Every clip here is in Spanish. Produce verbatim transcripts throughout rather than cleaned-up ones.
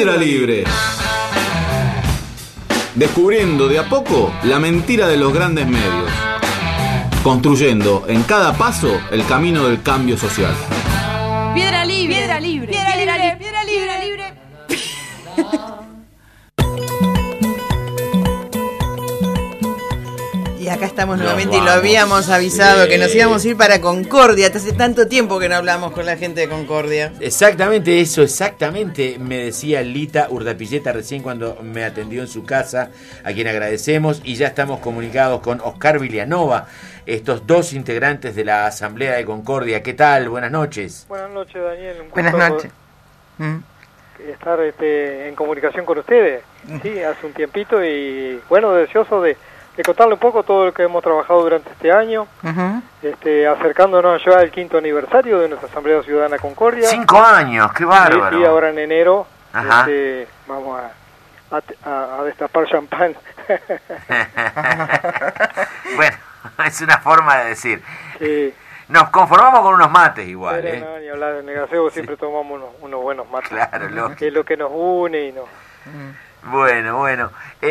Piedra Libre. Descubriendo de a poco la mentira de los grandes medios. Construyendo en cada paso el camino del cambio social. Piedra Libre. Piedra Libre. Piedra Libre. Piedra Libre. Piedra Libre. Y acá estamos Nos nuevamente vamos. y lo habíamos avisado Sí. que nos íbamos a ir para Concordia. Hace tanto tiempo que no hablamos con la gente de Concordia. Exactamente eso, exactamente me decía Lita Urdapilleta recién cuando me atendió en su casa, a quien agradecemos, y ya estamos comunicados con Oscar Vilianova, estos dos integrantes de la Asamblea de Concordia. ¿Qué tal? Buenas noches. Buenas noches, Daniel. Un Buenas gusto noches. Mm. estar este, en comunicación con ustedes. Sí, hace un tiempito y bueno, deseoso de, de contarle un poco todo lo que hemos trabajado durante este año, Ujú. este, acercándonos ya al quinto aniversario de nuestra Asamblea Ciudadana Concordia. Cinco años, qué bárbaro. Sí, sí, ahora en enero Ajá. este, vamos a, a, a- a destapar champán. Bueno, es una forma de decir. Sí, Nos conformamos con unos mates igual, pero ¿eh? no, ni hablar de negaceo, siempre tomamos unos, unos buenos mates. Claro, lógico. Que es lo que nos une y nos... Bueno, bueno.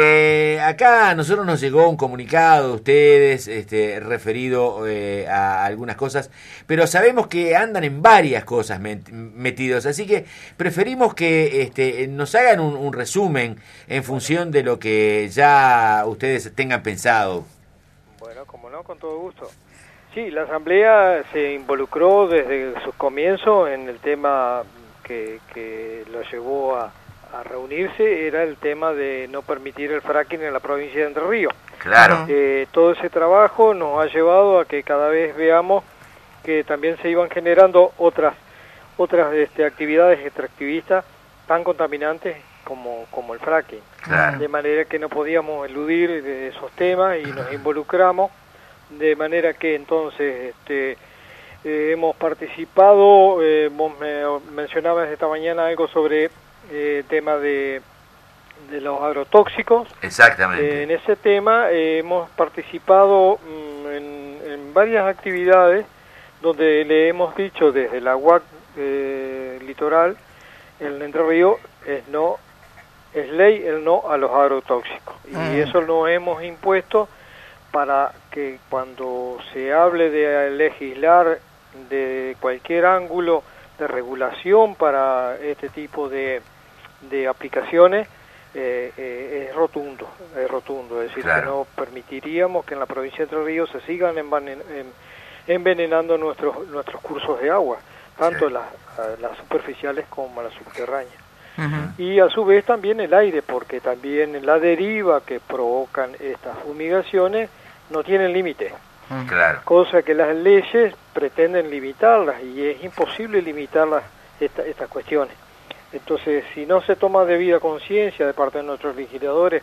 Eh, acá a nosotros nos llegó un comunicado de ustedes, este, referido eh, a algunas cosas, pero sabemos que andan en varias cosas met- metidos, así que preferimos que este, nos hagan un, un resumen en función de lo que ya ustedes tengan pensado. Bueno, como no, con todo gusto. Sí, la Asamblea se involucró desde sus comienzos en el tema que, que lo llevó a, a reunirse, era el tema de no permitir el fracking en la provincia de Entre Ríos. Claro. Eh, todo ese trabajo nos ha llevado a que cada vez veamos que también se iban generando otras otras este, actividades extractivistas tan contaminantes como, como el fracking. Claro. De manera que no podíamos eludir de esos temas y nos involucramos, de manera que entonces este, eh, hemos participado, eh, vos me mencionabas esta mañana algo sobre el eh, tema de, de los agrotóxicos. Exactamente. Eh, en ese tema eh, hemos participado mm, en, en varias actividades donde le hemos dicho desde la U A C eh, Litoral, el Entre Ríos, es no, es ley el no a los agrotóxicos. Y Ah. eso lo hemos impuesto para que cuando se hable de legislar de cualquier ángulo de regulación para este tipo de, de aplicaciones, eh, eh, es rotundo, es rotundo, es decir, Claro. que no permitiríamos que en la provincia de Entre Ríos se sigan envenen- en- envenenando nuestros nuestros cursos de agua, tanto Sí. las, las superficiales como las subterráneas. Ujú. Y a su vez también el aire, porque también la deriva que provocan estas fumigaciones no tienen límite, Claro. cosa que las leyes pretenden limitarlas y es imposible limitarlas esta, estas cuestiones. Entonces, si no se toma debida conciencia de parte de nuestros legisladores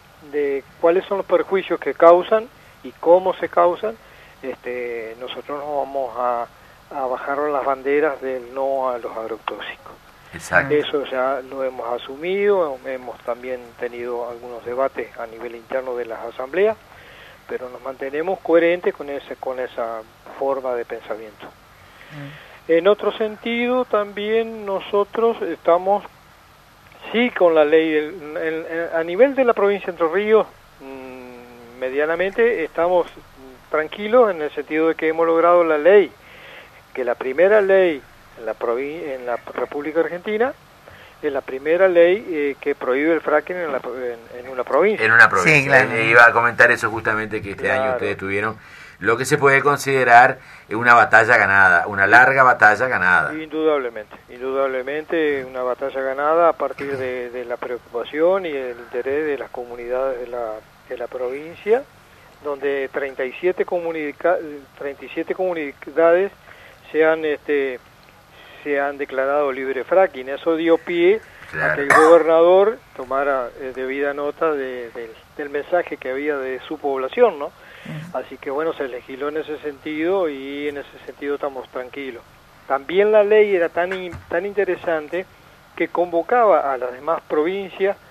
de cuáles son los perjuicios que causan y cómo se causan, este, nosotros nos vamos a, a bajar las banderas del no a los agrotóxicos. Exacto. Eso ya lo hemos asumido, hemos también tenido algunos debates a nivel interno de las asambleas, pero nos mantenemos coherentes con ese, con esa forma de pensamiento. En otro sentido, también nosotros estamos, sí, con la ley, del- en- en- a nivel de la provincia de Entre Ríos, mmm, medianamente estamos tranquilos en el sentido de que hemos logrado la ley, que la primera ley en la, provi- en la República Argentina es la primera ley eh, que prohíbe el fracking en, la, pro- en, en una provincia. En una provincia. Sí, claro. Eh, Iba a comentar eso justamente, que este Claro. año ustedes tuvieron lo que se puede considerar una batalla ganada, una larga batalla ganada. Indudablemente, indudablemente una batalla ganada a partir de, de la preocupación y el interés de las comunidades de la, de la provincia, donde treinta y siete, comunica, treinta y siete comunidades se han, este, se han declarado libre fracking. Eso dio pie Claro. a que el gobernador tomara eh, debida nota de, de, del mensaje que había de su población, ¿no? Así que bueno, se legisló en ese sentido y en ese sentido estamos tranquilos. También la ley era tan, in- tan interesante que convocaba a las demás provincias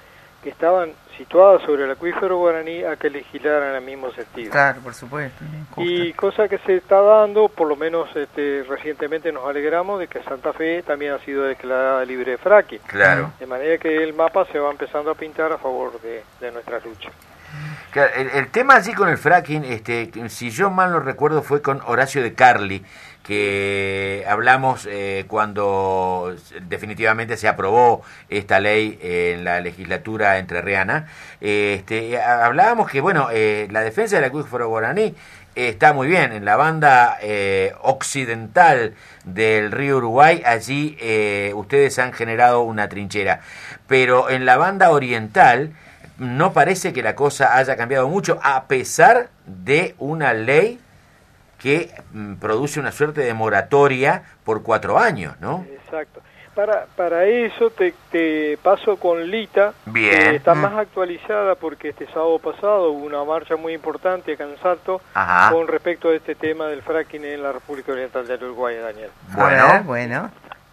que estaban situadas sobre el acuífero guaraní a que legislaran en el mismo sentido. Claro, por supuesto. Y cosa que se está dando, por lo menos este, recientemente nos alegramos de que Santa Fe también ha sido declarada libre de fracking. Claro. De manera que el mapa se va empezando a pintar a favor de, de nuestra lucha. Claro, el, el tema allí con el fracking, este, si yo mal no recuerdo, fue con Horacio de Carli, que hablamos eh, cuando definitivamente se aprobó esta ley en la legislatura entrerriana. Eh, este, hablábamos que, bueno, eh, la defensa del acuífero guaraní está muy bien. En la banda eh, occidental del río Uruguay, allí eh, ustedes han generado una trinchera, pero en la banda oriental no parece que la cosa haya cambiado mucho, a pesar de una ley que mm, produce una suerte de moratoria por cuatro años, ¿no? Exacto. Para para eso te, te paso con Lita, Bien. que está Mm. más actualizada porque este sábado pasado hubo una marcha muy importante acá en Salto Ajá. con respecto a este tema del fracking en la República Oriental del Uruguay, Daniel. Bueno. A ver, bueno.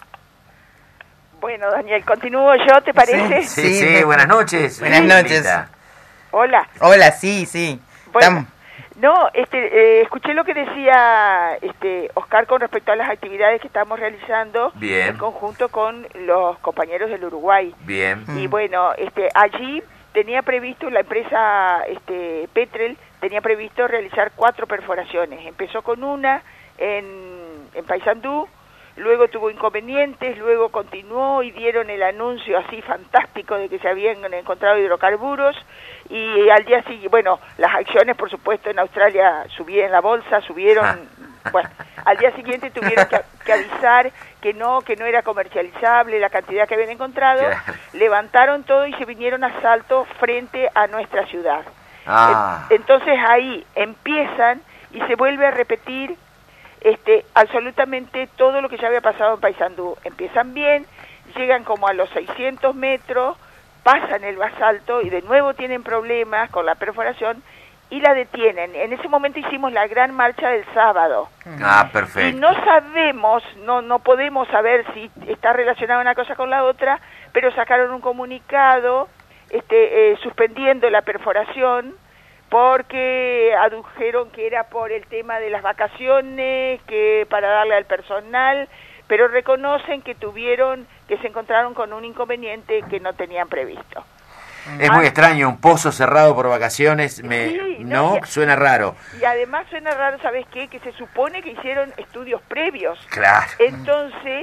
Bueno, Daniel, continúo yo, ¿te parece? Sí, Sí, sí, me- buenas noches. Buenas noches. Lita. Hola. Hola, sí, sí. Bueno, Estamos. no, este, eh, escuché lo que decía este Oscar con respecto a las actividades que estamos realizando Bien. en conjunto con los compañeros del Uruguay. Bien. Y Mm. bueno, este, allí tenía previsto la empresa este, Petrel tenía previsto realizar cuatro perforaciones. Empezó con una en, en Paysandú, luego tuvo inconvenientes, luego continuó y dieron el anuncio así fantástico de que se habían encontrado hidrocarburos y al día siguiente, bueno, las acciones por supuesto en Australia subieron la bolsa, subieron, bueno, al día siguiente tuvieron que, que avisar que no, que no era comercializable la cantidad que habían encontrado, Claro. levantaron todo y se vinieron a Salto frente a nuestra ciudad. Ah. Entonces ahí empiezan y se vuelve a repetir este, absolutamente todo lo que ya había pasado en Paysandú. Empiezan bien, llegan como a los seiscientos metros, pasan el basalto y de nuevo tienen problemas con la perforación y la detienen. En ese momento hicimos la gran marcha del sábado. Ah, Y perfecto. no sabemos, no no podemos saber si está relacionada una cosa con la otra, pero sacaron un comunicado este, eh, suspendiendo la perforación porque adujeron que era por el tema de las vacaciones, que para darle al personal, pero reconocen que tuvieron, que se encontraron con un inconveniente que no tenían previsto. Es muy extraño, un pozo cerrado por vacaciones, me, Sí, ¿no? no, ya- Suena raro. Y además suena raro, ¿sabes qué? Que se supone que hicieron estudios previos. Claro. Entonces,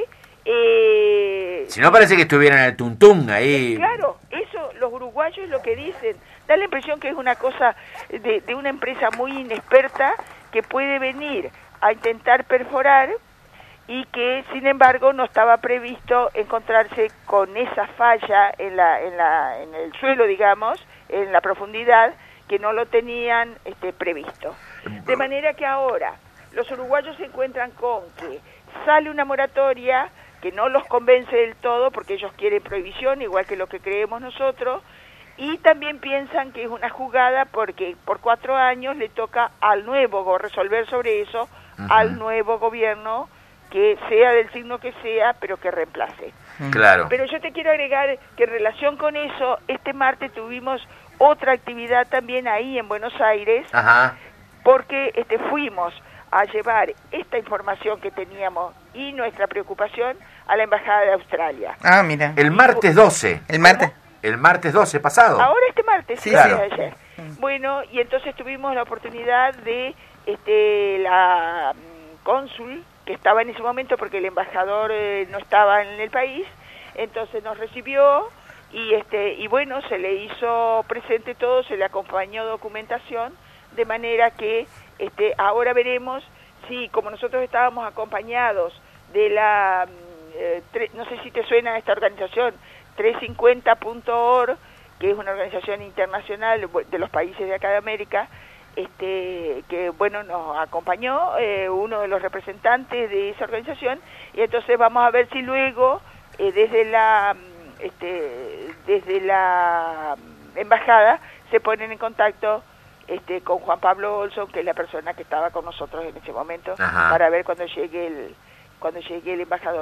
eh, Si no parece que estuvieran en el tuntún ahí. claro, eso los uruguayos lo que dicen, da la impresión que es una cosa de, de una empresa muy inexperta que puede venir a intentar perforar y que sin embargo no estaba previsto encontrarse con esa falla en la en la en el suelo, digamos, en la profundidad, que no lo tenían este previsto. De manera que ahora los uruguayos se encuentran con que sale una moratoria que no los convence del todo porque ellos quieren prohibición, igual que lo que creemos nosotros, y también piensan que es una jugada porque por cuatro años le toca al nuevo go- resolver sobre eso, Ujú. al nuevo gobierno, que sea del signo que sea, pero que reemplace. Claro. Pero yo te quiero agregar que en relación con eso, este martes tuvimos otra actividad también ahí en Buenos Aires, Ajá. porque este fuimos a llevar esta información que teníamos y nuestra preocupación a la Embajada de Australia. Ah, mira. El martes doce. El martes. El martes doce pasado. Ahora este martes, Sí, sí, sí. ayer. Bueno, y entonces tuvimos la oportunidad de este la mm, cónsul que estaba en ese momento porque el embajador eh, no estaba en el país, entonces nos recibió y este y bueno, se le hizo presente todo, se le acompañó documentación, de manera que este ahora veremos si, como nosotros estábamos acompañados de la mm, eh, tre- no sé si te suena esta organización trescientos cincuenta punto org, que es una organización internacional de los países de acá de América, este que bueno nos acompañó eh, uno de los representantes de esa organización, y entonces vamos a ver si luego eh, desde la mm, este desde la mm, embajada se ponen en contacto este con Juan Pablo Olson, que es la persona que estaba con nosotros en ese momento, Ajá. para ver cuando llegue el cuando llegue el embajador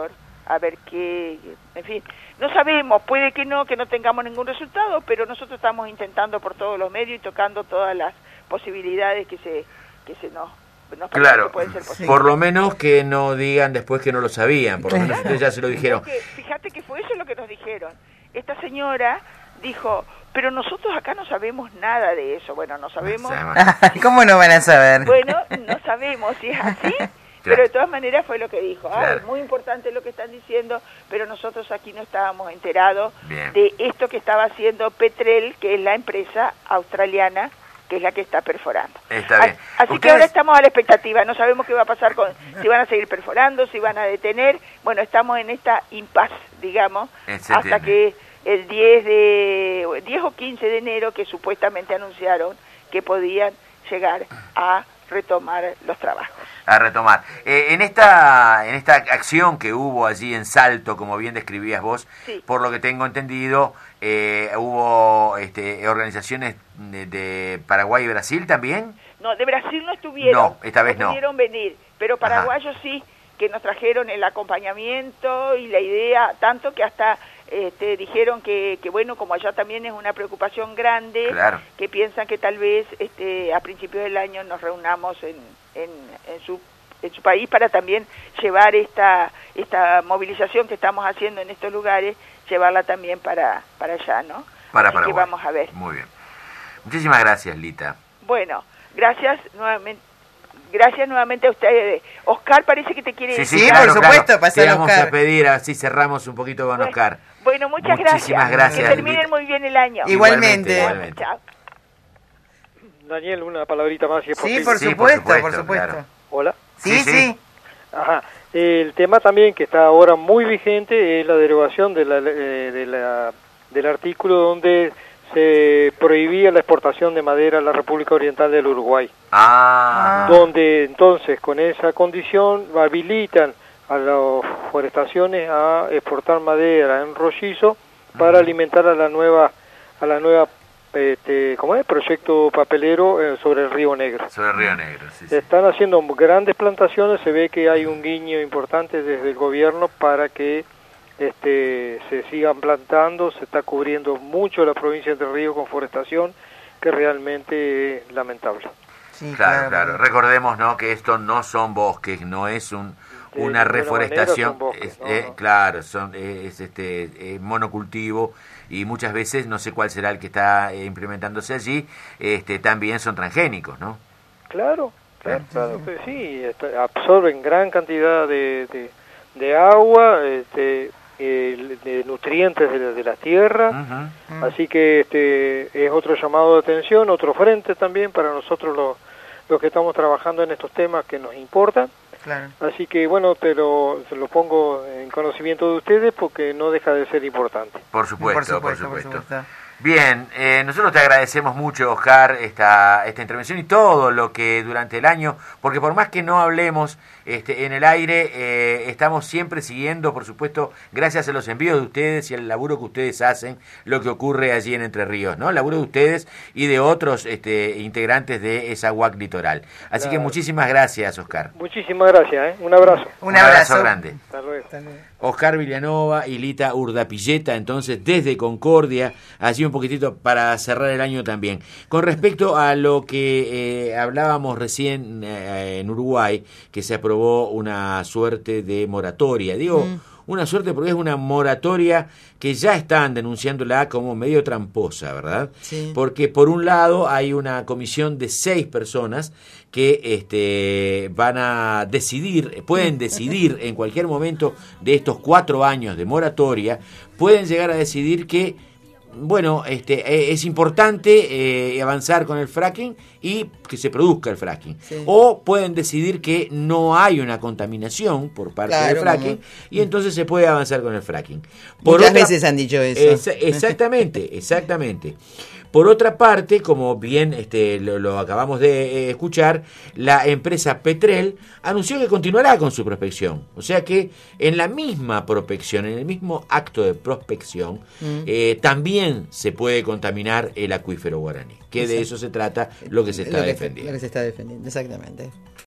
a ver qué, en fin, no sabemos, puede que no, que no tengamos ningún resultado, pero nosotros estamos intentando por todos los medios y tocando todas las posibilidades que se, que se nos, nos parece Claro, que pueden ser posibles. por lo menos que no digan después que no lo sabían, por lo menos ustedes ya se lo dijeron. Porque, fíjate que fue eso lo que nos dijeron. Esta señora dijo, pero nosotros acá no sabemos nada de eso. Bueno, no sabemos. ¿Cómo no van a saber? Bueno, no sabemos si es así, pero de todas maneras fue lo que dijo. Ah, Claro. es muy importante lo que están diciendo, pero nosotros aquí no estábamos enterados Bien. de esto que estaba haciendo Petrel, que es la empresa australiana, que es la que está perforando. Está bien. Así, así que Ustedes- ahora estamos a la expectativa, no sabemos qué va a pasar con, si van a seguir perforando, si van a detener. Bueno, estamos en esta impasse, digamos, Eh, se hasta entiende. que el diez de diez o quince de enero, que supuestamente anunciaron que podían llegar a retomar los trabajos. A retomar. Eh, en esta en esta acción que hubo allí en Salto, como bien describías vos, Sí. por lo que tengo entendido, eh, hubo este, organizaciones de, de Paraguay y Brasil también. No, de Brasil no estuvieron. No, esta vez no. pudieron venir, pero paraguayos sí, que nos trajeron el acompañamiento y la idea, tanto que hasta este, dijeron que, que, bueno, como allá también es una preocupación grande, Claro. que piensan que tal vez este, a principios del año nos reunamos en, en, en su en su país para también llevar esta esta movilización que estamos haciendo en estos lugares, llevarla también para, para allá, ¿no? Para Así que Paraguay. vamos a ver. Muy bien. Muchísimas gracias, Lita. Bueno, gracias nuevamente. Gracias nuevamente a ustedes. Oscar parece que te quiere sí, por supuesto, pasar Te vamos Oscar. a pedir, así cerramos un poquito con Bueno, Oscar. Bueno, muchas Muchísimas gracias. gracias, Que terminen Lita. muy bien el año. Igualmente. Igualmente. Chao. Daniel, una palabrita más si es Sí, posible. por Sí, por supuesto, por supuesto, supuesto. claro. Hola. Sí, Sí, sí. sí. Ajá. El tema también que está ahora muy vigente es la derogación de la, eh, de la, del artículo donde se prohibía la exportación de madera a la República Oriental del Uruguay, Ah, donde entonces con esa condición habilitan a las forestaciones a exportar madera en rollizo para alimentar a la nueva a la nueva este, ¿cómo es? Proyecto papelero eh, sobre el Río Negro. sobre el Río Negro. Sí, sí. Están haciendo grandes plantaciones, se ve que hay un guiño importante desde el gobierno para que este, se sigan plantando, se está cubriendo mucho la provincia de Río con forestación, que realmente es lamentable. Sí, Claro, claro. Recordemos, ¿no?, que esto no son bosques, no es un De una ninguna reforestación. manera son bosques, es- no, eh, no. Claro, son es este es monocultivo y muchas veces no sé cuál será el que está eh, implementándose allí. Este también son transgénicos, ¿no? Claro, claro, claro que sí, está- absorben gran cantidad de, de, de agua, este, eh, de nutrientes de la, de la tierra. Ujú. Así que este es otro llamado de atención, otro frente también para nosotros los, los que estamos trabajando en estos temas que nos importan. Claro. Así que bueno, te lo, te lo pongo en conocimiento de ustedes porque no deja de ser importante. Por supuesto, por supuesto, por por supuesto. supuesto. Bien, eh, nosotros te agradecemos mucho, Oscar, esta, esta intervención y todo lo que durante el año, porque por más que no hablemos este, en el aire, eh, estamos siempre siguiendo, por supuesto, gracias a los envíos de ustedes y al laburo que ustedes hacen, lo que ocurre allí en Entre Ríos, ¿no? El laburo de ustedes y de otros este, integrantes de esa U A C Litoral. Así que Claro. muchísimas gracias, Oscar. Muchísimas gracias, ¿eh? Un abrazo. Un abrazo. grande. Hasta luego. Hasta luego. Oscar Villanova y Lita Urdapilleta, entonces desde Concordia, allí un poquitito para cerrar el año también. Con respecto a lo que eh, hablábamos recién eh, en Uruguay, que se aprobó una suerte de moratoria, digo, Mm. una suerte porque es una moratoria que ya están denunciándola como medio tramposa, ¿verdad? Sí. Porque por un lado hay una comisión de seis personas que este, van a decidir, pueden decidir en cualquier momento de estos cuatro años de moratoria, pueden llegar a decidir que, bueno, este, eh, es importante eh, avanzar con el fracking y que se produzca el fracking. Sí. O pueden decidir que no hay una contaminación por parte Claro, del fracking como- y entonces se puede avanzar con el fracking. Muchas otra- veces han dicho eso. Exa- exactamente, exactamente. Por otra parte, como bien este, lo, lo acabamos de eh, escuchar, la empresa Petrel anunció que continuará con su prospección. O sea que en la misma prospección, en el mismo acto de prospección, Mm. eh, también se puede contaminar el acuífero guaraní. Que de Exacto. eso se trata lo que se está Lo que- defendiendo. Lo que se está defendiendo, exactamente.